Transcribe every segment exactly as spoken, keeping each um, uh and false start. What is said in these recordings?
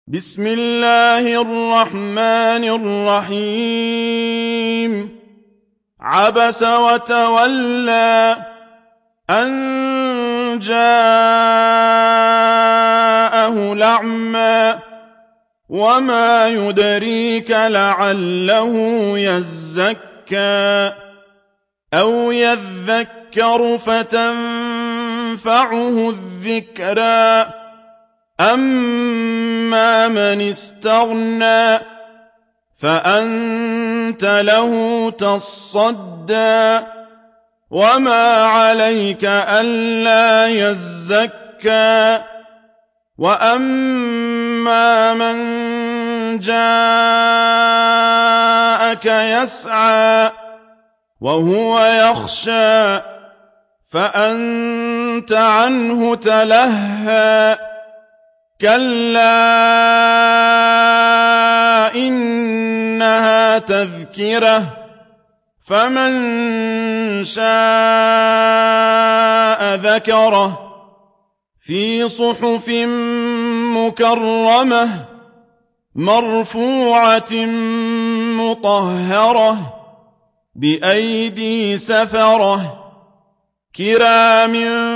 بسم الله الرحمن الرحيم عبس وتولى أن جاءه الأعمى وما يدريك لعله يزكى أو يذكر فتنفعه الذكرى أما من استغنى فأنت له تصدى وما عليك ألا يزكى وأما من جاءك يسعى وهو يخشى فأنت عنه تلهى كلا إنها تذكرة فمن شاء ذكره في صحف مكرمة مرفوعة مطهرة بأيدي سفرة كرام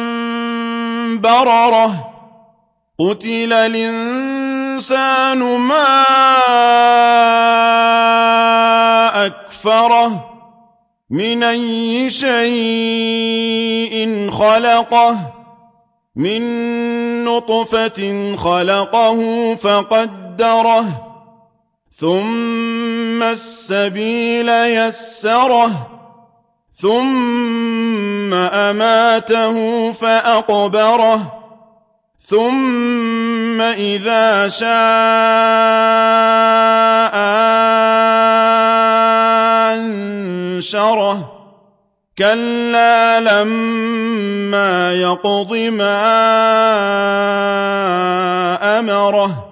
بررة قتل الإنسان ما أكفره من أي شيء خلقه من نطفة خلقه فقدره ثم السبيل يسره ثم أماته فأقبره ثم إذا شاء أنشره كلا لما يقض ما أمره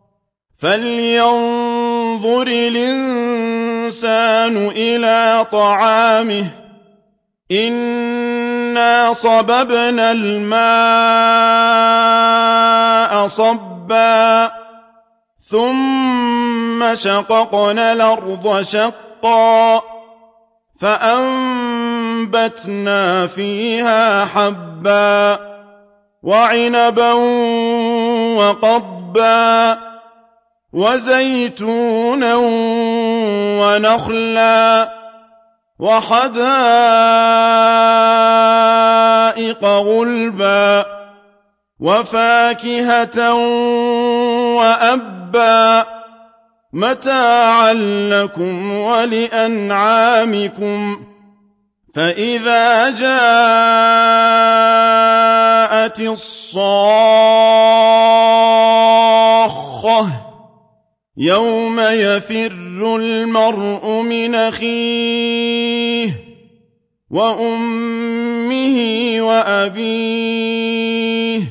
فلينظر الإنسان إلى طعامه إنا صببنا الماء صبا ثم شققنا الأرض شقا فأنبتنا فيها حبا وعنبا وقضبا وزيتونا ونخلا وحدائق غلبا وفاكهة وأبا متاعا لكم ولأنعامكم فإذا جاءت الصاخة يوم يفر المرء من أخيه وأمه وأبيه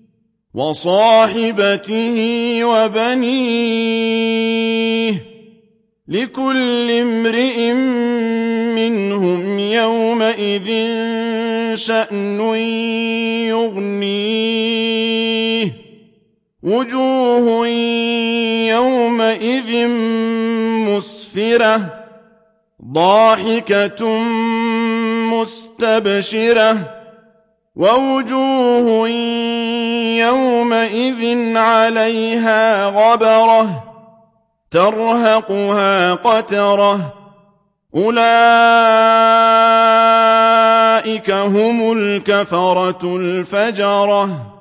وصاحبته وبنيه لكل امرئ منهم يومئذ شأن يغنيه وجوه يومئذ مسفرة ضاحكة مستبشرة ووجوه يومئذ عليها غبرة ترهقها قترة أولئك هم الكفرة الفجرة